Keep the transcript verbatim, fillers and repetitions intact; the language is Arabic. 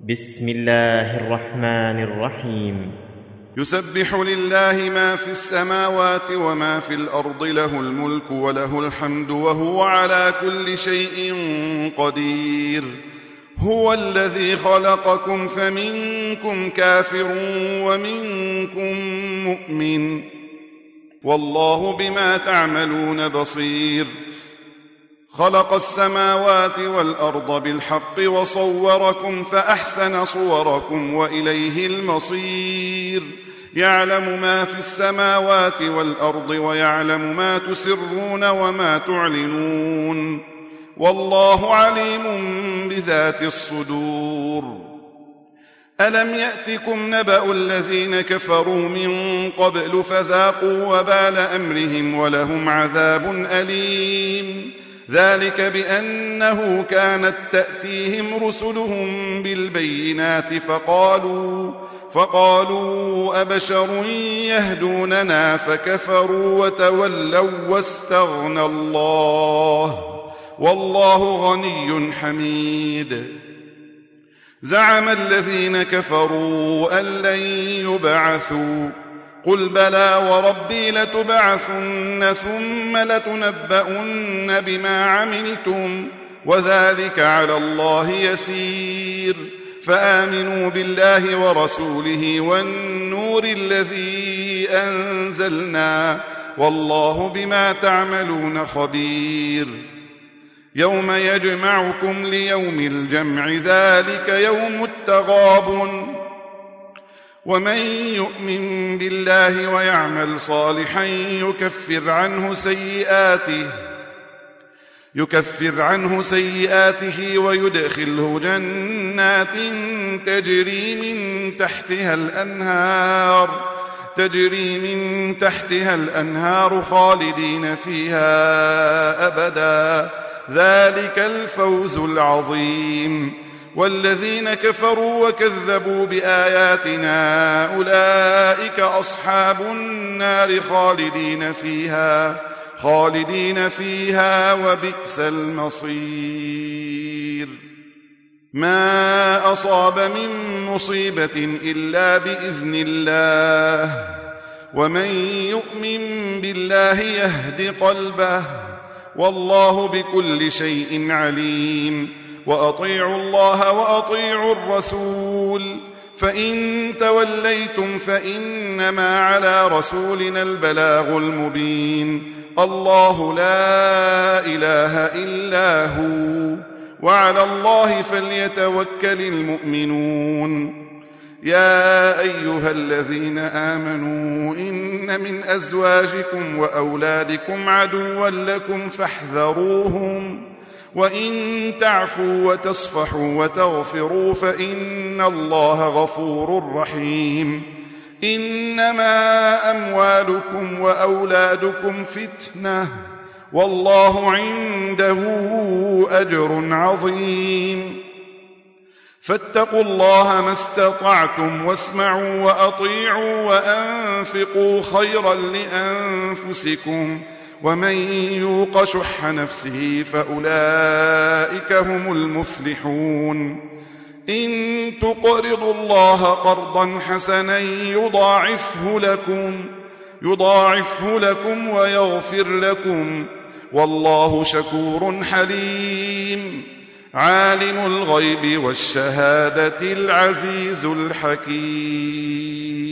بسم الله الرحمن الرحيم. يسبح لله ما في السماوات وما في الأرض، له الملك وله الحمد وهو على كل شيء قدير. هو الذي خلقكم فمنكم كافر ومنكم مؤمن، والله بما تعملون بصير. خلق السماوات والأرض بالحق وصوركم فأحسن صوركم وإليه المصير. يعلم ما في السماوات والأرض ويعلم ما تسرون وما تعلنون، والله عليم بذات الصدور. ألم يأتكم نبأ الذين كفروا من قبل فذاقوا وبال أمرهم ولهم عذاب أليم. ذلك بأنه كانت تأتيهم رسلهم بالبينات فقالوا, فقالوا أبشر يهدوننا فكفروا وتولوا واستغنى الله، والله غني حميد. زعم الذين كفروا أن لن يبعثوا، قل بلى وربي لتبعثن ثم لتنبؤن بما عملتم وذلك على الله يسير. فآمنوا بالله ورسوله والنور الذي أنزلنا، والله بما تعملون خبير. يوم يجمعكم ليوم الجمع، ذلك يوم التغابن. ومن يؤمن بالله ويعمل صالحا يكفر عنه سيئاته يكفر عنه سيئاته ويدخله جنات تجري من تحتها الأنهار تجري من تحتها الأنهار خالدين فيها أبدا، ذلك الفوز العظيم. والذين كفروا وكذبوا بآياتنا أولئك أصحاب النار خالدين فيها خالدين فيها وبئس المصير. ما أصاب من مصيبة إلا بإذن الله، ومن يؤمن بالله يهد قلبه، والله بكل شيء عليم. وأطيعوا الله وأطيعوا الرسول، فإن توليتم فإنما على رسولنا البلاغ المبين. الله لا إله إلا هو، وعلى الله فليتوكل المؤمنون. يا أيها الذين آمنوا إن من أزواجكم وأولادكم عدوا لكم فاحذروهم، وإن تعفوا وتصفحوا وتغفروا فإن الله غفور رحيم. إنما أموالكم وأولادكم فتنة، والله عنده أجر عظيم. فاتقوا الله ما استطعتم واسمعوا وأطيعوا وأنفقوا خيرا لأنفسكم، ومن يوق شح نفسه فأولئك هم المفلحون. إن تقرضوا الله قرضا حسنا يضاعفه لكم يضاعفه لكم ويغفر لكم، والله شكور حليم. عالم الغيب والشهادة العزيز الحكيم.